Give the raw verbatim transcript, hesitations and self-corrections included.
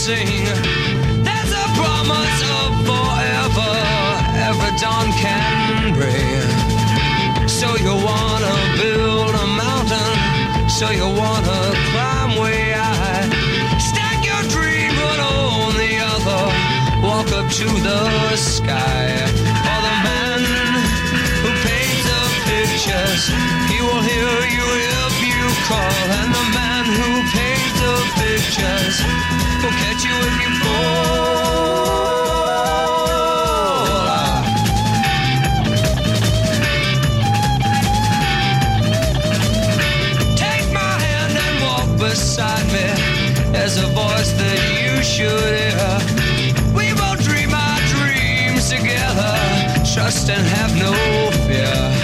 sing. There's a promise of forever, every dawn can bring. So you wanna build a mountain, so you wanna climb way high. Stack your dream one on the other, walk up to the sky. For the man who paints the pictures, he will hear you if you call. And the man who paints the pictures will catch you if you fall. Take my hand and walk beside me. There's a voice that you should hear. We will dream our dreams together, trust and have no fear.